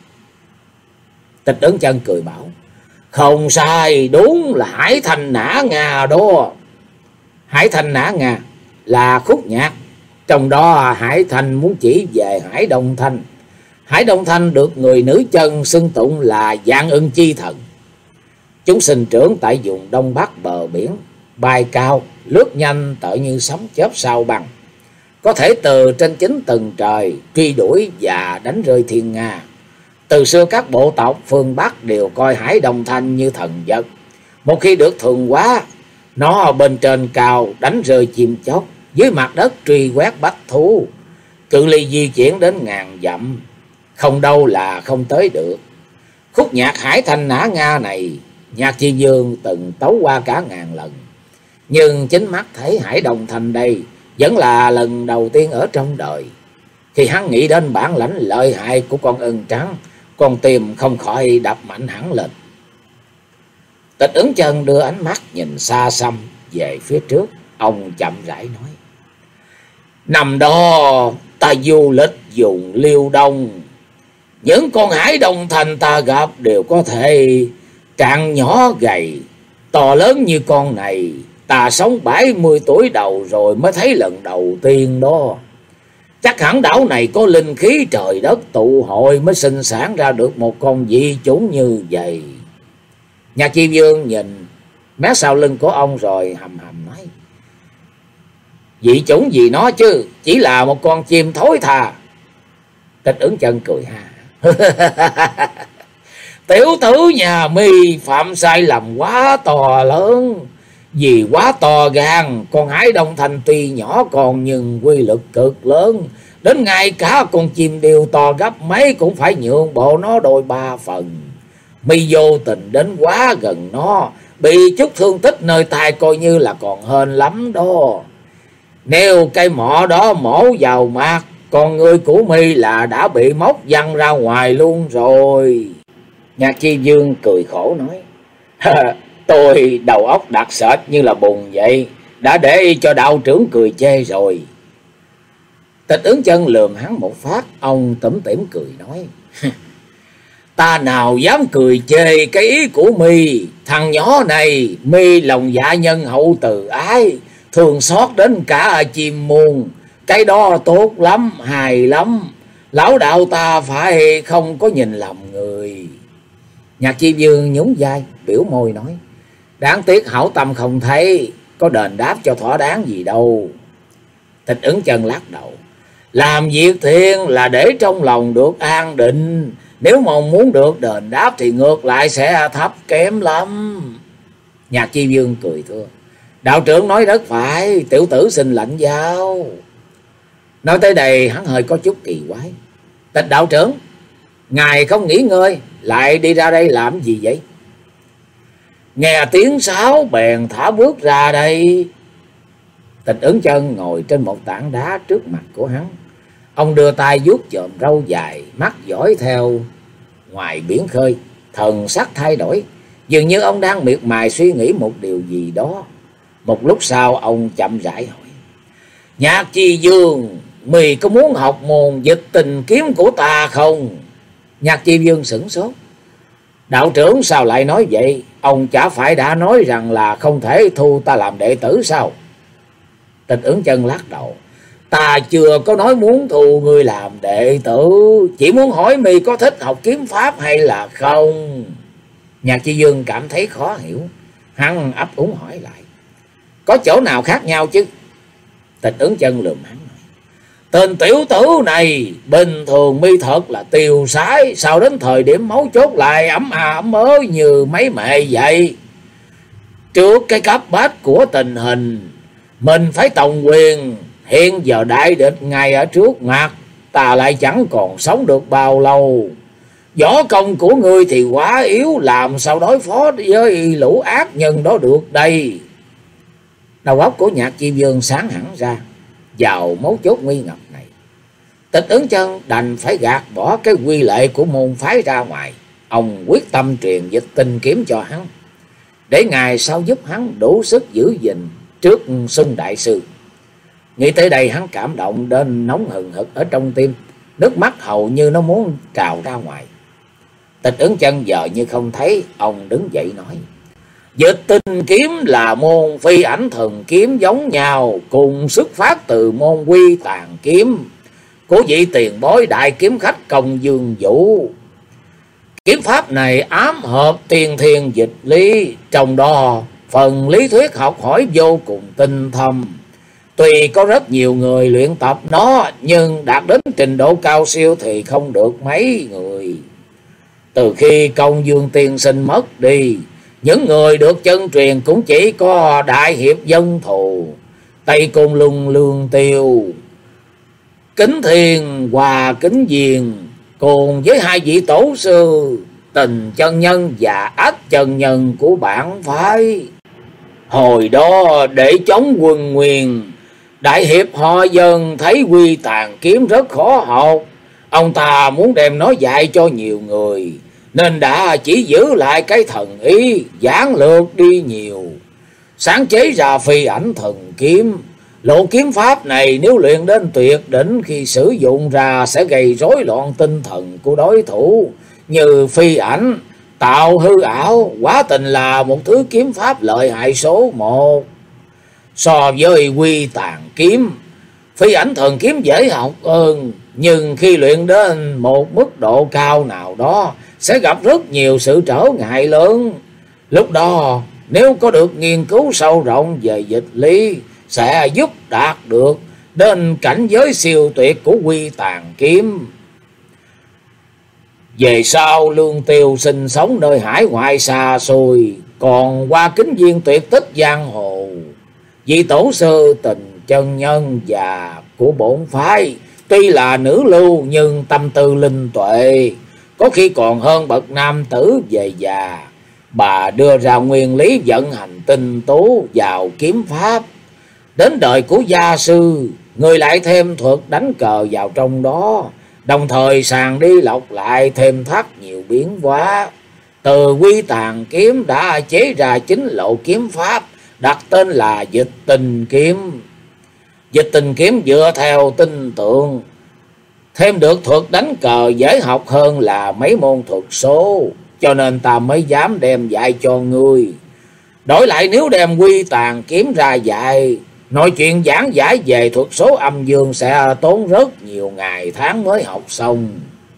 Tịch Ứng Chân cười bảo: "Không sai, đúng là Hải Thành Nã Ngà đó." Hải Thành Nã Ngà là khúc nhạc, trong đó Hải Thành muốn chỉ về Hải Đông Thanh. Hải Đông Thanh được người nữ chân xưng tụng là Vạn Ưng Chi Thần. Chúng sinh trưởng tại vùng đông bắc bờ biển, bay cao, lướt nhanh tựa như sóng chớp sao băng, có thể từ trên chín tầng trời truy đuổi và đánh rơi thiên nga. Từ xưa các bộ tộc phương Bắc đều coi Hải Đông Thanh như thần vật. Một khi được thuần hóa, nó bên trên cao đánh rơi chim chóc, dưới mặt đất truy quét bách thú, cự ly di chuyển đến ngàn dặm, không đâu là không tới được. Khúc nhạc Hải Thành Nã Nga này, Nhạc Chi Dương từng tấu qua cả ngàn lần, nhưng chính mắt thấy Hải Đông Thanh đây vẫn là lần đầu tiên ở trong đời. Khi hắn nghĩ đến bản lãnh lợi hại của con ưng trắng, con tim không khỏi đập mạnh hẳn lên. Tịch Ứng Chân đưa ánh mắt nhìn xa xăm về phía trước, ông chậm rãi nói: "Năm đó ta du lịch vùng Liêu Đông, những con Hải Đông Thanh ta gặp đều có thể trạng nhỏ gầy, to lớn như con này. Ta sống bảy mươi tuổi đầu rồi mới thấy lần đầu tiên đó. Chắc hẳn đảo này có linh khí trời đất tụ hội mới sinh sản ra được một con dị chủng như vậy." Nhạc Chi Dương nhìn mé sau lưng của ông rồi hầm hầm nói: "Dị chủng gì nó chứ, chỉ là một con chim thối tha." Tịch Ứng Chân cười ha: "Tiểu tử nhà mi phạm sai lầm quá to lớn. Vì quá to gan, con Hải Đông Thanh tuy nhỏ con nhưng quy lực cực lớn. Đến ngay cả con chim điêu to gấp mấy cũng phải nhượng bộ nó đôi ba phần. Mi vô tình đến quá gần nó, bị chút thương tích nơi tai coi như là còn hên lắm đó. Nếu cây mỏ đó mổ vào mặt, con người của mi là đã bị móc văng ra ngoài luôn rồi." Nhạc Chi Dương cười khổ nói: "Tôi đầu óc đặc sệt như là bùn vậy, đã để cho đạo trưởng cười chê rồi." Tịch Ứng Chân lườm hắn một phát, ông tủm tỉm cười nói: Ta nào dám cười chê cái ý của mi, thằng nhỏ này mi lòng dạ nhân hậu từ ái, thường xót đến cả chim muôn, cái đó tốt lắm, hài lắm. Lão đạo ta phải không có nhìn lầm người. Nhạc Chi Dương nhún vai, biểu môi nói: Đáng tiếc hảo tâm không thấy, có đền đáp cho thỏa đáng gì đâu. Tịch Ứng Chân lắc đầu: Làm việc thiện là để trong lòng được an định, nếu mong muốn được đền đáp thì ngược lại sẽ thấp kém lắm. Nhạc Chi Dương cười thưa: Đạo trưởng nói rất phải, tiểu tử xin lãnh giáo. Nói tới đây hắn hơi có chút kỳ quái: Tịch đạo trưởng, ngài không nghỉ ngơi lại đi ra đây làm gì vậy? Nghe tiếng sáo bèn thả bước ra đây. Tịch Ứng Chân ngồi trên một tảng đá trước mặt của hắn. Ông đưa tay vuốt chòm râu dài, mắt dõi theo ngoài biển khơi, thần sắc thay đổi, dường như ông đang miệt mài suy nghĩ một điều gì đó. Một lúc sau ông chậm rãi hỏi: Nhạc Chi Dương, mì có muốn học môn dịch tình kiếm của ta không? Nhạc Chi Dương sửng sốt: Đạo trưởng sao lại nói vậy? Ông chả phải đã nói rằng là không thể thu ta làm đệ tử sao? Tịch Ứng Chân lắc đầu: Ta chưa có nói muốn thu người làm đệ tử, chỉ muốn hỏi mi có thích học kiếm pháp hay là không. Nhạc Chi Dương cảm thấy khó hiểu, hắn ấp úng hỏi lại: Có chỗ nào khác nhau chứ? Tịch Ứng Chân lườm hắn nói: Tên tiểu tử này bình thường mi thật là tiêu sái, sao đến thời điểm máu chốt lại ấm à ấm ớ như mấy mẹ vậy? Trước cái cấp bách của tình hình, mình phải tòng quyền. Hiện giờ đại địch ngay ở trước mặt, ta lại chẳng còn sống được bao lâu. Võ công của ngươi thì quá yếu, làm sao đối phó với lũ ác nhân đó được đây? Đầu óc của Nhạc Chi Dương sáng hẳn ra vào mấu chốt nguy ngập này. Tịch Ứng Chân đành phải gạt bỏ cái quy lệ của môn phái ra ngoài. Ông quyết tâm truyền dịch tình kiếm cho hắn, để ngày sau giúp hắn đủ sức giữ gìn trước Xuân đại sư. Nghĩ tới đây hắn cảm động đến nóng hừng hực ở trong tim, nước mắt hầu như nó muốn trào ra ngoài. Tịch Ứng Chân giờ như không thấy, ông đứng dậy nói: Dịch tình kiếm là môn phi ảnh thần kiếm giống nhau, cùng xuất phát từ môn quy tàn kiếm của vị tiền bối đại kiếm khách Công Dương Vũ. Kiếm pháp này ám hợp tiên thiên dịch lý, trong đó phần lý thuyết học hỏi vô cùng tinh thâm. Tuy có rất nhiều người luyện tập nó, nhưng đạt đến trình độ cao siêu thì không được mấy người. Từ khi Công Dương tiên sinh mất đi, những người được chân truyền cũng chỉ có Đại Hiệp Dân Thù, Tây Côn Luân Lương Tiêu, Kính Thiên Hòa Kính Diền, cùng với hai vị tổ sư Tình chân nhân và Ách chân nhân của bản phái. Hồi đó để chống quân Nguyên, Đại Hiệp họ Dân thấy quy tàn kiếm rất khó học, ông ta muốn đem nó dạy cho nhiều người, nên đã chỉ giữ lại cái thần ý, giản lược đi nhiều, sáng chế ra phi ảnh thần kiếm. Lộ kiếm pháp này nếu luyện đến tuyệt đỉnh, khi sử dụng ra sẽ gây rối loạn tinh thần của đối thủ, như phi ảnh, tạo hư ảo, quả tình là một thứ kiếm pháp lợi hại số một. So với quy tàn kiếm, phi ảnh thần kiếm dễ học hơn, nhưng khi luyện đến một mức độ cao nào đó sẽ gặp rất nhiều sự trở ngại lớn. Lúc đó nếu có được nghiên cứu sâu rộng về dịch lý, sẽ giúp đạt được đến cảnh giới siêu tuyệt của quy tàn kiếm. Về sau Lương Tiêu sinh sống nơi hải ngoại xa xôi, còn qua Kính Viên tuyệt tích giang hồ. Vị tổ sư Tình chân nhân và của bổn phái tuy là nữ lưu, nhưng tâm tư linh tuệ, có khi còn hơn bậc nam tử về già. Bà đưa ra nguyên lý vận hành tinh tú vào kiếm pháp. Đến đời của gia sư, người lại thêm thuật đánh cờ vào trong đó, đồng thời sàng đi lọc lại thêm thắt nhiều biến hóa. Từ quy tàn kiếm đã chế ra chính lộ kiếm pháp, đặt tên là dịch tình kiếm. Dịch tình kiếm dựa theo tinh tượng, thêm được thuật đánh cờ dễ học hơn là mấy môn thuật số, cho nên ta mới dám đem dạy cho ngươi. Đổi lại nếu đem Quy Tàn kiếm ra dạy, nói chuyện giảng giải về thuật số âm dương sẽ tốn rất nhiều ngày tháng mới học xong.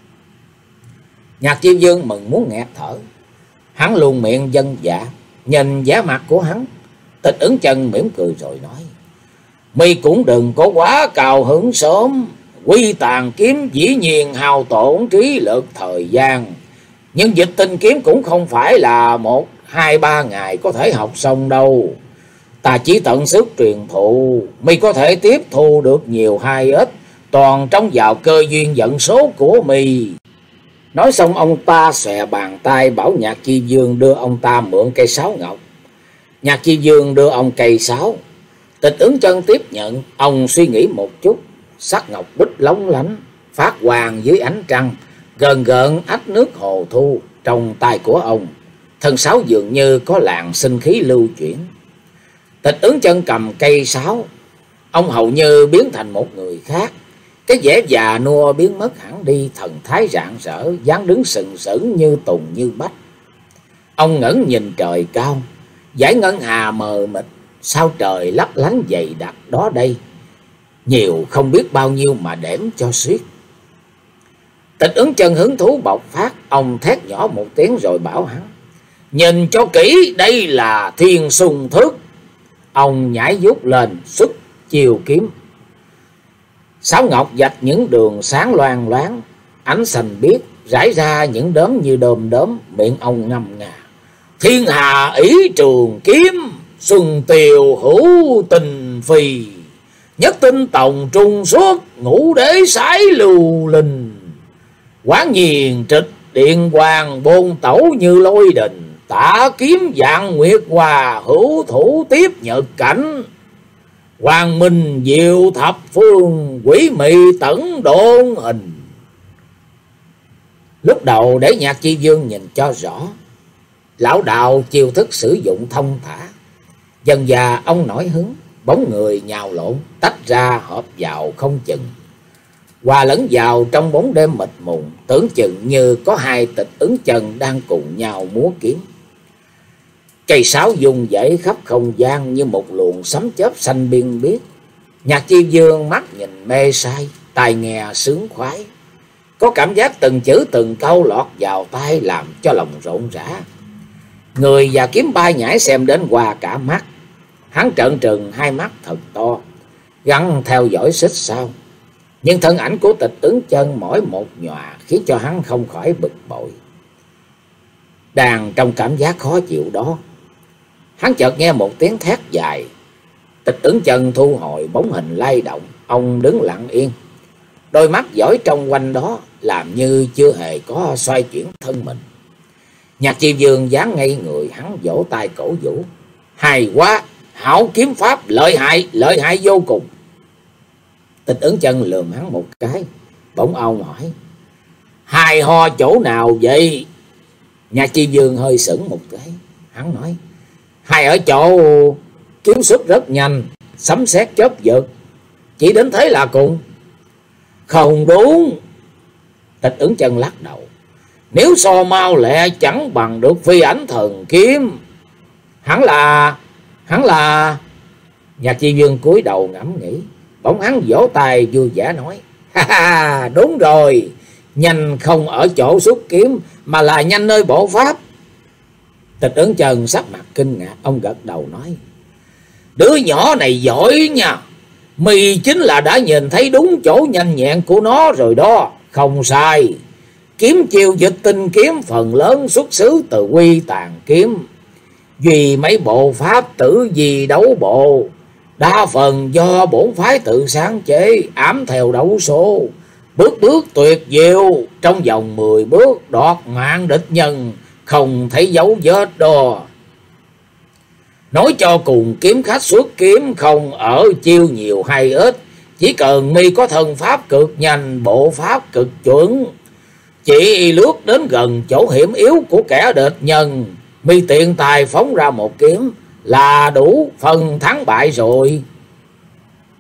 Nhạc Chiêu Dương mừng muốn nghẹt thở. Hắn luôn miệng dân dạ, nhìn vẻ mặt của hắn, Tịch Ứng Chân mỉm cười rồi nói: "Mi cũng đừng có quá cao hứng sớm. Quy Tàn kiếm dĩ nhiên hao tổn trí lực thời gian, nhưng Dịch tinh kiếm cũng không phải là một hai ba ngày có thể học xong đâu. Ta chỉ tận sức truyền thụ, mi có thể tiếp thu được nhiều hay ít, toàn trông vào cơ duyên vận số của mi." Nói xong ông ta xòe bàn tay bảo Nhạc Chi Dương đưa ông ta mượn cây sáo ngọc. Nhạc Chi Dương đưa ông cây sáo. Tịch Ứng Chân tiếp nhận, ông suy nghĩ một chút, sắc ngọc bích lóng lánh, phát hoàng dưới ánh trăng, gờn gợn ách nước hồ thu trong tay của ông. Thân sáo dường như có làn sinh khí lưu chuyển. Tịch Ứng Chân cầm cây sáo, ông hầu như biến thành một người khác. Cái vẻ già nua biến mất hẳn đi, thần thái rạng rỡ, dáng đứng sừng sững như tùng như bách. Ông ngẩng nhìn trời cao, dải ngân hà mờ mịt, sao trời lấp lánh dày đặc đó đây, nhiều không biết bao nhiêu mà đếm cho xiết. Tịch Ứng Chân hứng thú bộc phát, ông thét nhỏ một tiếng rồi bảo hắn: "Nhìn cho kỹ, đây là Thiên Xung Thức." Ông nhảy vút lên, xuất chiêu kiếm. Sáo ngọc vạch những đường sáng loang loáng, ánh xanh biếc rải ra những đốm như đom đóm, miệng ông ngâm nga: "Thiên hà ý trường kiếm, xuân tiều hữu tình phi, nhất tinh tòng trung suốt, ngũ đế sái lưu linh. Quán nhiên trịch điện hoàng, bôn tẩu như lôi đình, tả kiếm dạng nguyệt hòa, hữu thủ tiếp nhật cảnh. Hoàng minh diệu thập phương, quỷ mị tẩn độn hình." Lúc đầu để Nhạc Chi Dương nhìn cho rõ, lão đạo chiêu thức sử dụng thông thả. Dần dà ông nổi hứng, bóng người nhào lộn, tách ra hợp vào không chừng, hòa lẫn vào trong bóng đêm mịt mùng, tưởng chừng như có hai Tịch Ứng Chân đang cùng nhau múa kiếm. Cây sáo dung dãy khắp không gian như một luồng sấm chớp xanh biên biếc. Nhạc Chi Dương mắt nhìn mê say, tai nghe sướng khoái, có cảm giác từng chữ từng câu lọt vào tai làm cho lòng rộn rã. Người và kiếm bay nhảy xem đến qua cả mắt. Hắn trợn trừng hai mắt thật to, gắng theo dõi xích sao. Nhưng thân ảnh của Tịch Ứng Chân mỗi một nhòa khiến cho hắn không khỏi bực bội. Đang trong cảm giác khó chịu đó, hắn chợt nghe một tiếng thét dài. Tịch Ứng Chân thu hồi bóng hình lay động, ông đứng lặng yên, đôi mắt dõi trong quanh đó, làm như chưa hề có xoay chuyển thân mình. Nhạc Chi Dương dáng ngay người, hắn vỗ tay cổ vũ: "Hay quá, hảo kiếm pháp, lợi hại, lợi hại vô cùng." Tịch Ứng Chân lườm hắn một cái, bỗng ông hỏi: "Hay ho chỗ nào vậy?" Nhạc Chi Dương hơi sững một cái, hắn nói: "Hay ở chỗ kiếm xuất rất nhanh, sấm sét chớp giật, chỉ đến thế là cùng." "Không đúng." Tịch Ứng Chân lắc đầu: "Nếu so mau lẹ chẳng bằng được phi ảnh thần kiếm. Hắn là... hắn là..." Nhạc Chi Dương cúi đầu ngẫm nghĩ, bỗng hắn vỗ tay vui vẻ nói: "Ha ha, đúng rồi, nhanh không ở chỗ xuất kiếm mà là nhanh nơi bộ pháp." Tịch Ứng Chân sắc mặt kinh ngạc, ông gật đầu nói: "Đứa nhỏ này giỏi nha, mì chính là đã nhìn thấy đúng chỗ nhanh nhẹn của nó rồi đó. Không sai, kiếm chiêu Dịch tinh kiếm phần lớn xuất xứ từ Quy Tàn kiếm. Vì mấy bộ pháp tử di đấu bộ, đa phần do bổn phái tự sáng chế, ám theo đấu số, bước bước tuyệt diệu, trong vòng mười bước đoạt mạng địch nhân, không thấy dấu vết đó. Nói cho cùng, kiếm khách xuất kiếm không ở chiêu nhiều hay ít, chỉ cần mi có thân pháp cực nhanh, bộ pháp cực chuẩn, chỉ lướt đến gần chỗ hiểm yếu của kẻ địch nhân, mi tiện tài phóng ra một kiếm là đủ phần thắng bại rồi."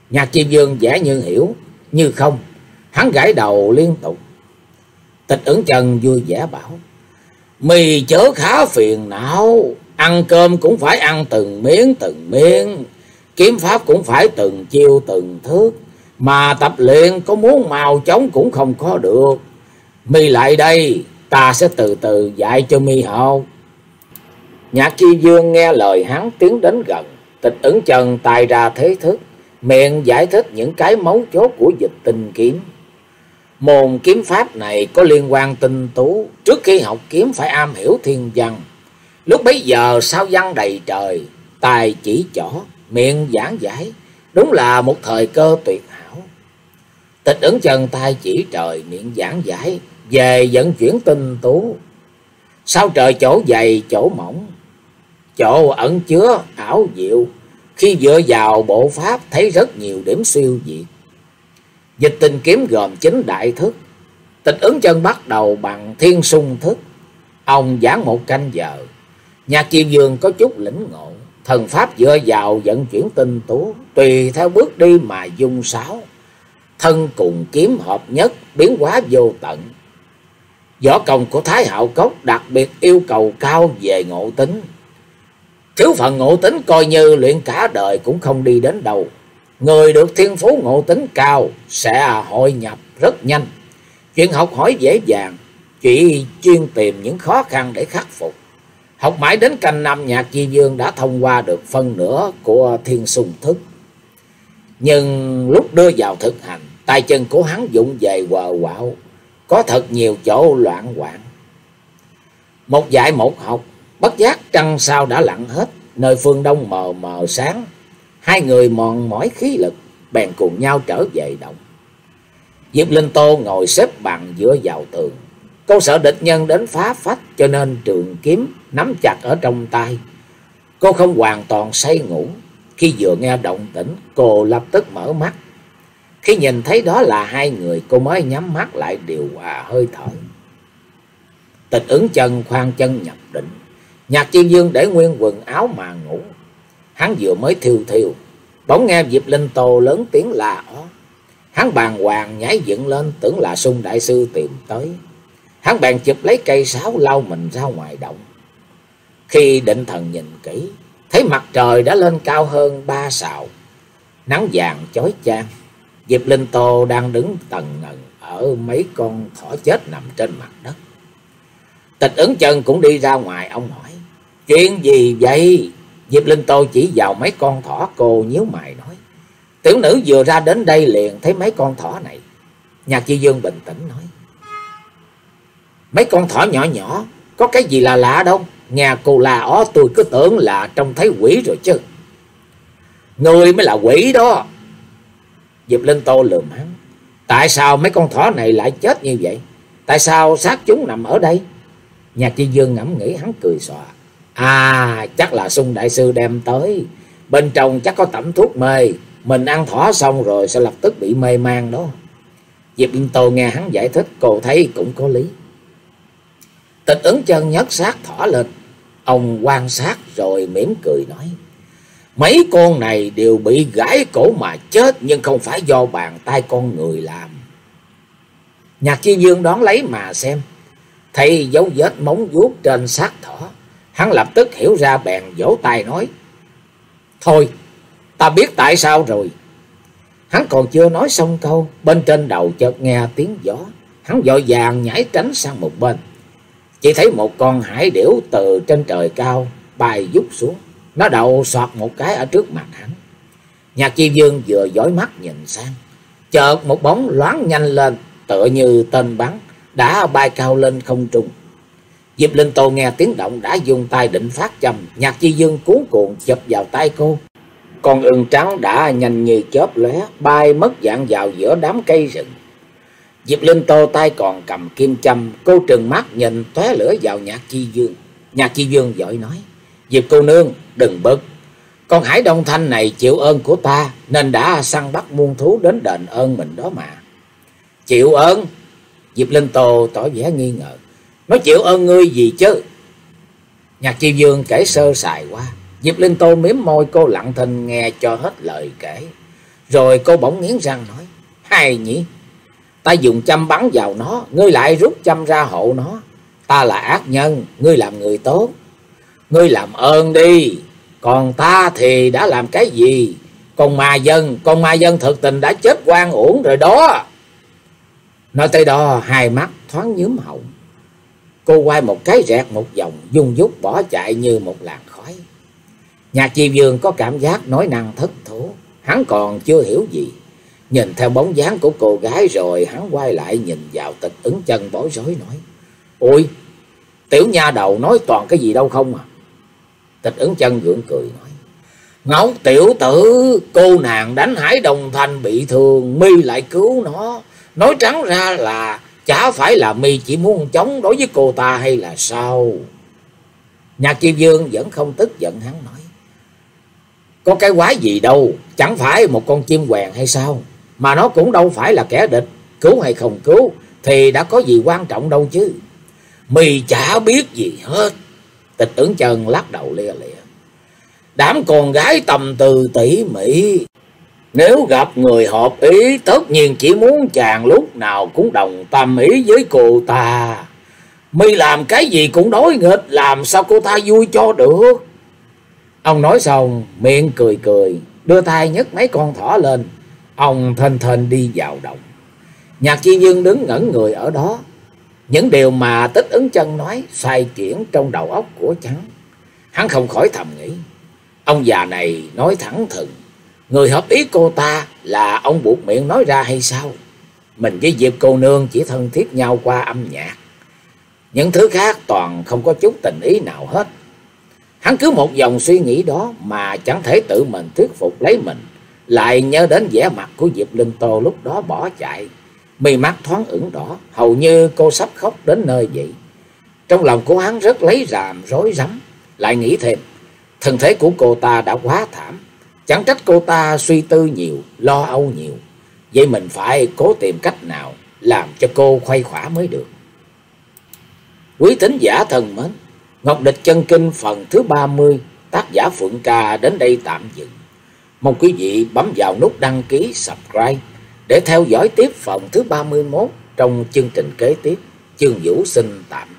Nhạc Chi Dương vẻ như hiểu như không, hắn gãi đầu liên tục. Tịch Ửng Chân vui vẻ bảo: "Mì chớ khá phiền não, ăn cơm cũng phải ăn từng miếng từng miếng, kiếm pháp cũng phải từng chiêu từng thức, mà tập luyện có muốn mau chóng cũng không có được. Mi lại đây, ta sẽ từ từ dạy cho mi học." Nhạc Chi Dương nghe lời hắn tiến đến gần. Tịch Ửng Chân tay ra thế thức, miệng giải thích những cái mấu chốt của Dịch Tinh Kiếm. Môn kiếm pháp này có liên quan tinh tú, trước khi học kiếm phải am hiểu thiên văn. Lúc bấy giờ sao văn đầy trời, tài chỉ trỏ, miệng giảng giải, đúng là một thời cơ tuyệt hảo. Tịch Ửng Chân tay chỉ trời, miệng giảng giải về vận chuyển tinh tú. Sao trời chỗ dày chỗ mỏng, chỗ ẩn chứa ảo diệu, khi dựa vào bộ pháp thấy rất nhiều điểm siêu việt. Dịch Tinh Kiếm gồm chín đại thức. Tịch Ửng Chân bắt đầu bằng Thiên Xung thức. Ông giảng một canh giờ. Nhạc Chi Dương có chút lĩnh ngộ, thần pháp dựa vào vận chuyển tinh tú, tùy theo bước đi mà dung sáo, thân cùng kiếm hợp nhất, biến hóa vô tận. Võ công của Thái Hạo Cốc đặc biệt yêu cầu cao về ngộ tính. Thiếu phần ngộ tính coi như luyện cả đời cũng không đi đến đâu. Người được thiên phú ngộ tính cao sẽ hội nhập rất nhanh, chuyện học hỏi dễ dàng, chỉ chuyên tìm những khó khăn để khắc phục. Học mãi đến canh năm, Nhạc Chi Dương đã thông qua được phân nửa của Thiên Xung thức. Nhưng lúc đưa vào thực hành, tay chân của hắn dụng về quờ quạo, có thật nhiều chỗ loạn quạng. Một dạy một học, bất giác trăng sao đã lặn hết, nơi phương đông mờ mờ sáng. Hai người mòn mỏi khí lực, bèn cùng nhau trở về động. Diệp Linh Tô ngồi xếp bằng dựa vào tường. Cô sợ địch nhân đến phá phách, cho nên trường kiếm nắm chặt ở trong tay. Cô không hoàn toàn say ngủ. Khi vừa nghe động tĩnh, cô lập tức mở mắt. Khi nhìn thấy đó là hai người, cô mới nhắm mắt lại điều hòa hơi thở. Tịch Ửng Chân khoan chân nhập định. Nhạc Chi Dương để nguyên quần áo mà ngủ. Hắn vừa mới thiêu thiêu, bỗng nghe Diệp Linh Tô lớn tiếng la ó. Hắn bàng hoàng nhảy dựng lên, tưởng là Sung đại sư tìm tới. Hắn bèn chụp lấy cây sáo lao mình ra ngoài động. Khi định thần nhìn kỹ, thấy mặt trời đã lên cao hơn ba sào, nắng vàng chói chang. Diệp Linh Tô đang đứng tần ngần ở mấy con thỏ chết nằm trên mặt đất. Tịch Ửng Chân cũng đi ra ngoài. Ông hỏi: "Chuyện gì vậy?" Diệp Linh Tô chỉ vào mấy con thỏ. Cô nhíu mày nói: "Tiểu nữ vừa ra đến đây liền thấy mấy con thỏ này." Nhạc Chi Dương bình tĩnh nói: "Mấy con thỏ nhỏ nhỏ, có cái gì là lạ đâu. Nghe cô la ó tôi cứ tưởng là trông thấy quỷ rồi chứ." "Người mới là quỷ đó." Diệp Linh Tô lườm hắn: "Tại sao mấy con thỏ này lại chết như vậy? Tại sao xác chúng nằm ở đây?" Nhạc Chi Dương ngẫm nghĩ, hắn cười xòa: "À, chắc là Sung đại sư đem tới. Bên trong chắc có tẩm thuốc mê. Mình ăn thỏ xong rồi sẽ lập tức bị mê man đó." Diệp Linh Tô nghe hắn giải thích, cô thấy cũng có lý. Tịch Ửng Chân nhấc xác thỏ lên. Ông quan sát rồi mỉm cười nói: "Mấy con này đều bị gãy cổ mà chết, nhưng không phải do bàn tay con người làm." Nhạc Chi Dương đón lấy mà xem, thấy dấu vết móng vuốt trên xác thỏ. Hắn lập tức hiểu ra, bèn vỗ tay nói: "Thôi, ta biết tại sao rồi." Hắn còn chưa nói xong câu, bên trên đầu chợt nghe tiếng gió. Hắn vội vàng nhảy tránh sang một bên. Chỉ thấy một con hải điểu từ trên trời cao bay vút xuống. Nó đậu soạt một cái ở trước mặt hắn. Nhạc Chi Dương vừa dõi mắt nhìn sang, chợt một bóng loáng nhanh lên, tựa như tên bắn, đã bay cao lên không trung. Diệp Linh Tô nghe tiếng động đã dùng tay định phát châm. Nhạc Chi Dương cuốn cuồng chụp vào tay cô. Con ưng trắng đã nhanh như chớp lóe bay mất dạng vào giữa đám cây rừng. Diệp Linh Tô tay còn cầm kim châm, cô trừng mắt nhìn tóe lửa vào Nhạc Chi Dương. Nhạc Chi Dương vội nói: "Diệp cô nương đừng bực, con hải đông thanh này chịu ơn của ta nên đã săn bắt muôn thú đến đền ơn mình đó mà." "Chịu ơn?" Diệp Linh Tô tỏ vẻ nghi ngờ: "Nó chịu ơn ngươi gì chứ?" Nhạc Chi Dương kể sơ sài qua. Diệp Linh Tô mím môi, cô lặng thinh nghe cho hết lời kể. Rồi cô bỗng nghiến răng nói: hay nhỉ, ta dùng châm bắn vào nó, ngươi lại rút châm ra hộ nó. Ta là ác nhân, ngươi làm người tốt. Ngươi làm ơn đi, còn ta thì đã làm cái gì? Con ma dân, con ma dân thực tình đã chết oan uổng rồi đó. Nói tới đó, hai mắt thoáng nhúm hồng. Cô quay một cái rẹt một vòng, dung dút bỏ chạy như một làn khói. Nhạc Chi Vương có cảm giác nói năng thất thố, hắn còn chưa hiểu gì. Nhìn theo bóng dáng của cô gái rồi hắn quay lại nhìn vào Tịch Ứng Chân bối rối nói: ôi, tiểu nha đầu nói toàn cái gì đâu không à? Tịch Ứng Chân gượng cười nói: Ngốc tiểu tử, cô nàng đánh Hải Đồng Thành bị thương, mi lại cứu nó. Nói trắng ra là chả phải là mi chỉ muốn chống đối với cô ta hay là sao? Nhạc Chi Vương vẫn không tức giận, hắn nói: có cái quái gì đâu, chẳng phải một con chim quèn hay sao? Mà nó cũng đâu phải là kẻ địch, cứu hay không cứu thì đã có gì quan trọng đâu chứ. Mi chả biết gì hết. Tịch Ứng Chân lắc đầu lia lịa: đám con gái tâm tư tỉ mỉ, nếu gặp người hợp ý tất nhiên chỉ muốn chàng lúc nào cũng đồng tâm ý với cô ta. Mi làm cái gì cũng đối nghịch, làm sao cô ta vui cho được? Ông nói xong miệng cười cười, đưa tay nhấc mấy con thỏ lên. Ông thênh thênh đi vào đồng. Nhạc Chi Dương đứng ngẩn người ở đó. Những điều mà Tịch Ứng Chân nói xoay chuyển trong đầu óc của hắn. Hắn không khỏi thầm nghĩ: ông già này nói thẳng thừng, người hợp ý cô ta là ông buộc miệng nói ra hay sao? Mình với Diệp cô nương chỉ thân thiết nhau qua âm nhạc, những thứ khác toàn không có chút tình ý nào hết. Hắn cứ một dòng suy nghĩ đó mà chẳng thể tự mình thuyết phục lấy mình. Lại nhớ đến vẻ mặt của Diệp Linh Tô lúc đó bỏ chạy, mi mắt thoáng ửng đỏ, hầu như cô sắp khóc đến nơi vậy. Trong lòng của hắn rất lấy ràm rối rắm, lại nghĩ thêm thân thế của cô ta đã quá thảm, chẳng trách cô ta suy tư nhiều, lo âu nhiều. Vậy mình phải cố tìm cách nào làm cho cô khuây khỏa mới được. Quý thính giả thân mến, Ngọc Địch Chân Kinh phần thứ ba mươi, tác giả Phượng Ca đến đây tạm dừng. Mong quý vị bấm vào nút đăng ký, subscribe để theo dõi tiếp phần thứ ba mươi mốt trong chương trình kế tiếp. Chương Vũ xin tạm